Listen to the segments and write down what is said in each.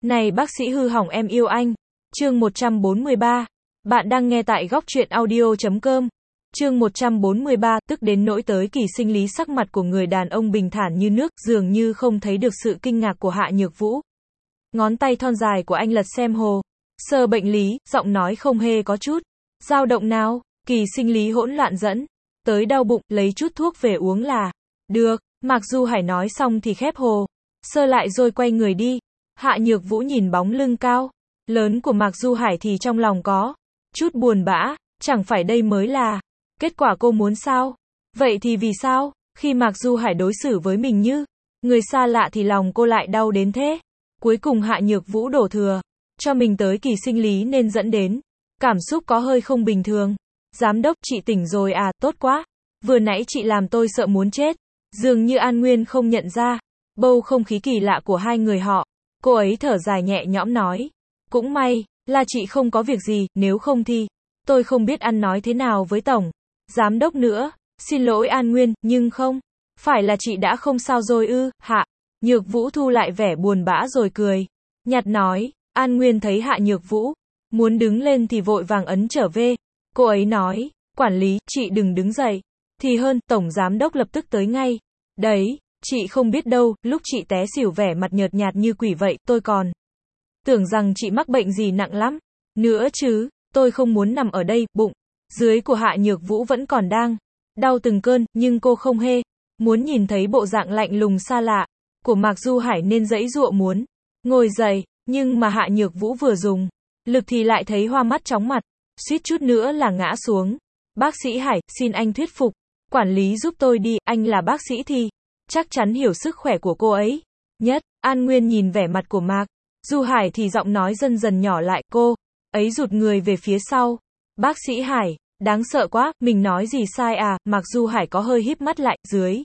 Này bác sĩ hư hỏng em yêu anh. Chương 143. Bạn đang nghe tại góc truyện audio.com. Chương 143, tức đến nỗi tới kỳ sinh lý, sắc mặt của người đàn ông bình thản như nước, dường như không thấy được sự kinh ngạc của Hạ Nhược Vũ. Ngón tay thon dài của anh lật xem hồ sơ bệnh lý, giọng nói không hề có chút dao động nào. Kỳ sinh lý hỗn loạn dẫn tới đau bụng, lấy chút thuốc về uống là được. Mạc Du Hải nói xong thì khép hồ sơ lại rồi quay người đi. Hạ Nhược Vũ nhìn bóng lưng cao lớn của Mạc Du Hải thì trong lòng có chút buồn bã, chẳng phải đây mới là kết quả cô muốn sao? Vậy thì vì sao, khi Mạc Du Hải đối xử với mình như người xa lạ thì lòng cô lại đau đến thế? Cuối cùng Hạ Nhược Vũ đổ thừa cho mình tới kỳ sinh lý nên dẫn đến cảm xúc có hơi không bình thường. Giám đốc, chị tỉnh rồi à, tốt quá. Vừa nãy chị làm tôi sợ muốn chết. Dường như An Nguyên không nhận ra bầu không khí kỳ lạ của hai người họ. Cô ấy thở dài nhẹ nhõm nói. Cũng may là chị không có việc gì, nếu không thì tôi không biết ăn nói thế nào với tổng giám đốc nữa. Xin lỗi An Nguyên, nhưng không phải là chị đã không sao rồi ư? Hạ Nhược Vũ thu lại vẻ buồn bã rồi cười nhạt nói. An Nguyên thấy Hạ Nhược Vũ muốn đứng lên thì vội vàng ấn trở về. Cô ấy nói, quản lý, chị đừng đứng dậy thì hơn, tổng giám đốc lập tức tới ngay. Đấy, chị không biết đâu, lúc chị té xỉu vẻ mặt nhợt nhạt như quỷ vậy, tôi còn tưởng rằng chị mắc bệnh gì nặng lắm nữa chứ. Tôi không muốn nằm ở đây. Bụng dưới của Hạ Nhược Vũ vẫn còn đang đau từng cơn, nhưng cô không hề muốn nhìn thấy bộ dạng lạnh lùng xa lạ của Mạc Du Hải nên giãy giụa muốn ngồi dậy, nhưng mà Hạ Nhược Vũ vừa dùng lực thì lại thấy hoa mắt chóng mặt, suýt chút nữa là ngã xuống. Bác sĩ Hải, xin anh thuyết phục quản lý giúp tôi đi, anh là bác sĩ thì chắc chắn hiểu sức khỏe của cô ấy nhất. An Nguyên nhìn vẻ mặt của Mạc Du Hải thì giọng nói dần dần nhỏ lại. Cô ấy rụt người về phía sau. Bác sĩ Hải, đáng sợ quá, mình nói gì sai à? Mạc Du Hải có hơi híp mắt lại, dưới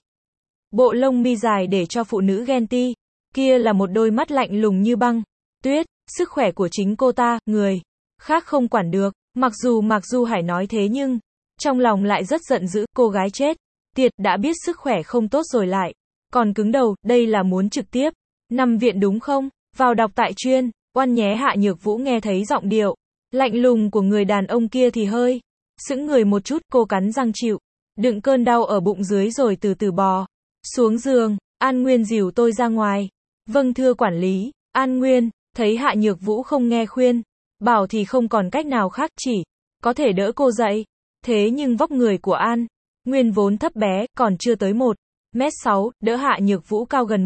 bộ lông mi dài để cho phụ nữ ghen ti kia là một đôi mắt lạnh lùng như băng tuyết. Sức khỏe của chính cô ta, người khác không quản được. Mặc dù Mạc Du Hải nói thế nhưng trong lòng lại rất giận dữ. Cô gái chết tiệt, đã biết sức khỏe không tốt rồi lại còn cứng đầu, đây là muốn trực tiếp nằm viện đúng không? Vào đọc tại chuyên oan nhé. Hạ Nhược Vũ nghe thấy giọng điệu lạnh lùng của người đàn ông kia thì hơi sững người một chút. Cô cắn răng chịu đựng cơn đau ở bụng dưới rồi từ từ bò xuống giường. An Nguyên dìu tôi ra ngoài. Vâng thưa quản lý. An Nguyên thấy Hạ Nhược Vũ không nghe khuyên bảo thì không còn cách nào khác, chỉ có thể đỡ cô dậy. Thế nhưng vóc người của An Nguyên vốn thấp bé, còn chưa tới 1m6, đỡ Hạ Nhược Vũ cao gần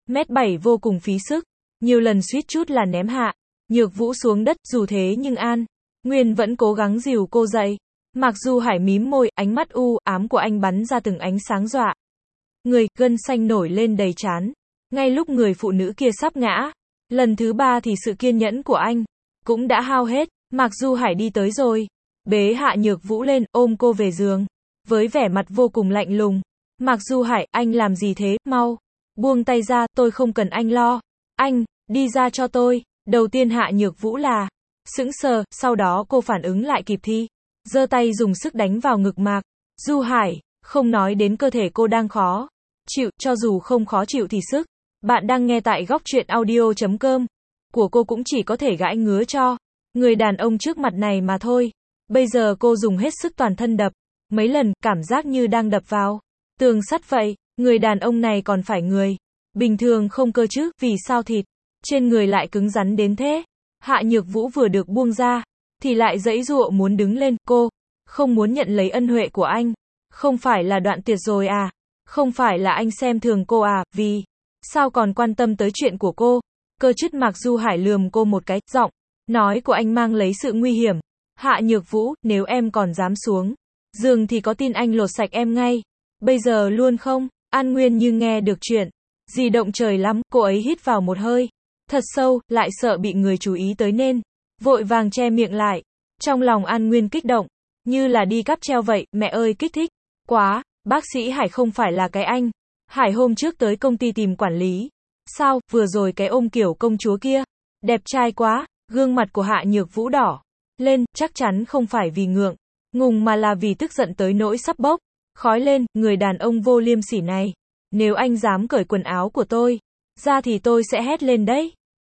1m7 vô cùng phí sức. Nhiều lần suýt chút là ném Hạ Nhược Vũ xuống đất. Dù thế nhưng An Nguyên vẫn cố gắng dìu cô dậy. Mạc Du Hải mím môi, ánh mắt u ám của anh bắn ra từng ánh sáng dọa người, gân xanh nổi lên đầy trán. Ngay lúc người phụ nữ kia sắp ngã lần thứ ba thì sự kiên nhẫn của anh cũng đã hao hết. Mạc Du Hải đi tới rồi bế Hạ Nhược Vũ lên, ôm cô về giường với vẻ mặt vô cùng lạnh lùng. Mạc Du Hải, anh làm gì thế? Mau buông tay ra, tôi không cần anh lo. Anh đi ra cho tôi. Đầu tiên Hạ Nhược Vũ là sững sờ, sau đó cô phản ứng lại kịp thì giơ tay dùng sức đánh vào ngực Mạc Du Hải. Không nói đến cơ thể cô đang khó chịu, cho dù không khó chịu thì sức bạn đang nghe tại góc truyện audio.com của cô cũng chỉ có thể gãi ngứa cho người đàn ông trước mặt này mà thôi. Bây giờ cô dùng hết sức toàn thân đập mấy lần, cảm giác như đang đập vào tường sắt vậy. Người đàn ông này còn phải người bình thường không cơ chứ? Vì sao thịt trên người lại cứng rắn đến thế? Hạ Nhược Vũ vừa được buông ra thì lại giãy giụa muốn đứng lên. Cô không muốn nhận lấy ân huệ của anh. Không phải là đoạn tuyệt rồi à? Không phải là anh xem thường cô à? Vì sao còn quan tâm tới chuyện của cô? Cơ chứ? Mạc Du Hải lườm cô một cái, giọng nói của anh mang lấy sự nguy hiểm. Hạ Nhược Vũ, nếu em còn dám xuống giường thì có tin anh lột sạch em ngay bây giờ luôn không? An Nguyên như nghe được chuyện gì động trời lắm. Cô ấy hít vào một hơi thật sâu, lại sợ bị người chú ý tới nên vội vàng che miệng lại. Trong lòng An Nguyên kích động như là đi cáp treo vậy. Mẹ ơi, kích thích quá. Bác sĩ Hải không phải là cái anh Hải hôm trước tới công ty tìm quản lý sao? Vừa rồi cái ôm kiểu công chúa kia đẹp trai quá. Gương mặt của Hạ Nhược Vũ đỏ lên, chắc chắn không phải vì ngượng ngùng mà là vì tức giận tới nỗi sắp bốc khói lên. Người đàn ông vô liêm sỉ này, nếu anh dám cởi quần áo của tôi ra thì tôi sẽ hét lên đấy.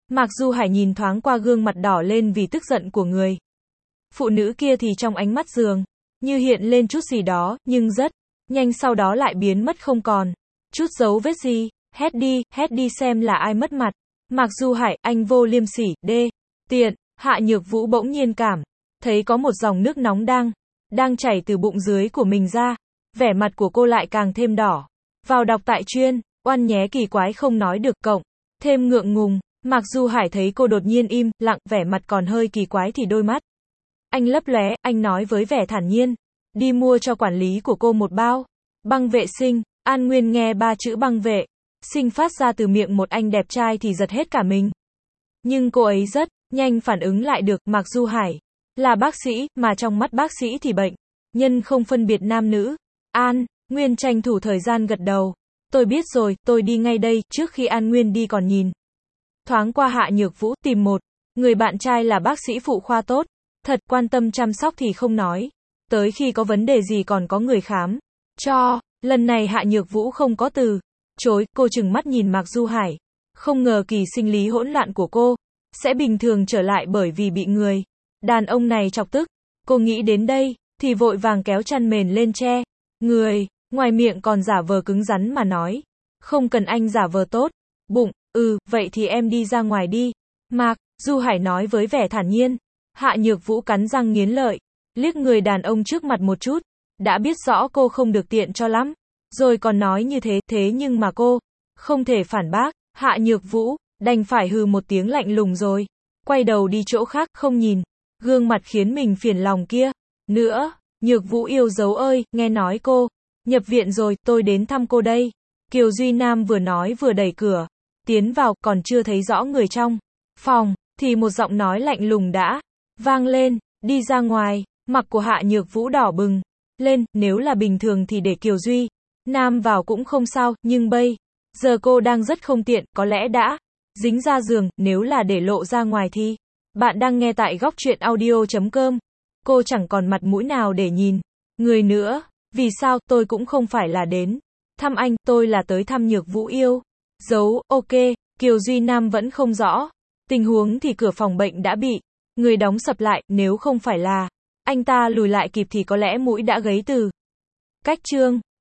Mạc Du Hải nhìn thoáng qua gương mặt đỏ lên vì tức giận của người phụ nữ kia thì trong ánh mắt dường như hiện lên chút gì đó, nhưng rất nhanh sau đó lại biến mất không còn chút dấu vết gì. Hét đi xem là ai mất mặt. Mạc Du Hải, anh vô liêm sỉ, đê tiện. Hạ Nhược Vũ bỗng nhiên cảm thấy có một dòng nước nóng đang chảy từ bụng dưới của mình ra. Vẻ mặt của cô lại càng thêm đỏ. Vào đọc tại chuyên, oan nhé, kỳ quái không nói được, cộng thêm ngượng ngùng. Mạc Du Hải thấy cô đột nhiên im lặng, vẻ mặt còn hơi kỳ quái thì đôi mắt anh lấp lóe, anh nói với vẻ thản nhiên, đi mua cho quản lý của cô một bao băng vệ sinh. An Nguyên nghe ba chữ băng vệ sinh phát ra từ miệng một anh đẹp trai thì giật hết cả mình. Nhưng cô ấy rất nhanh phản ứng lại được, Mạc Du Hải là bác sĩ, mà trong mắt bác sĩ thì bệnh nhân không phân biệt nam nữ. An Nguyên tranh thủ thời gian gật đầu. Tôi biết rồi, tôi đi ngay đây. Trước khi An Nguyên đi còn nhìn thoáng qua Hạ Nhược Vũ, tìm một người bạn trai là bác sĩ phụ khoa tốt, thật quan tâm chăm sóc thì không nói, tới khi có vấn đề gì còn có người khám cho. Lần này Hạ Nhược Vũ không có từ chối, cô trừng mắt nhìn Mạc Du Hải, không ngờ kỳ sinh lý hỗn loạn của cô sẽ bình thường trở lại bởi vì bị người đàn ông này chọc tức. Cô nghĩ đến đây thì vội vàng kéo chăn mền lên che người, ngoài miệng còn giả vờ cứng rắn mà nói, không cần anh giả vờ tốt bụng. Vậy thì em đi ra ngoài đi. Mạc Du Hải nói với vẻ thản nhiên. Hạ Nhược Vũ cắn răng nghiến lợi, liếc người đàn ông trước mặt một chút, đã biết rõ cô không được tiện cho lắm, rồi còn nói như thế nhưng mà cô không thể phản bác. Hạ Nhược Vũ đành phải hừ một tiếng lạnh lùng rồi quay đầu đi chỗ khác, không nhìn gương mặt khiến mình phiền lòng kia nữa. Nhược Vũ yêu dấu ơi, nghe nói cô nhập viện rồi, tôi đến thăm cô đây. Kiều Duy Nam vừa nói vừa đẩy cửa tiến vào, còn chưa thấy rõ người trong phòng thì một giọng nói lạnh lùng đã vang lên, đi ra ngoài. Mặt của Hạ Nhược Vũ đỏ bừng lên, nếu là bình thường thì để Kiều Duy Nam vào cũng không sao, nhưng bây giờ cô đang rất không tiện, có lẽ đã dính ra giường, nếu là để lộ ra ngoài thì. Bạn đang nghe tại góc truyện audio.com. Cô chẳng còn mặt mũi nào để nhìn người nữa. Vì sao? Tôi cũng không phải là đến thăm anh, tôi là tới thăm Nhược Vũ yêu dấu. Ok, Kiều Duy Nam vẫn không rõ tình huống thì cửa phòng bệnh đã bị người đóng sập lại, nếu không phải là anh ta lùi lại kịp thì có lẽ mũi đã gấy từ cách trương.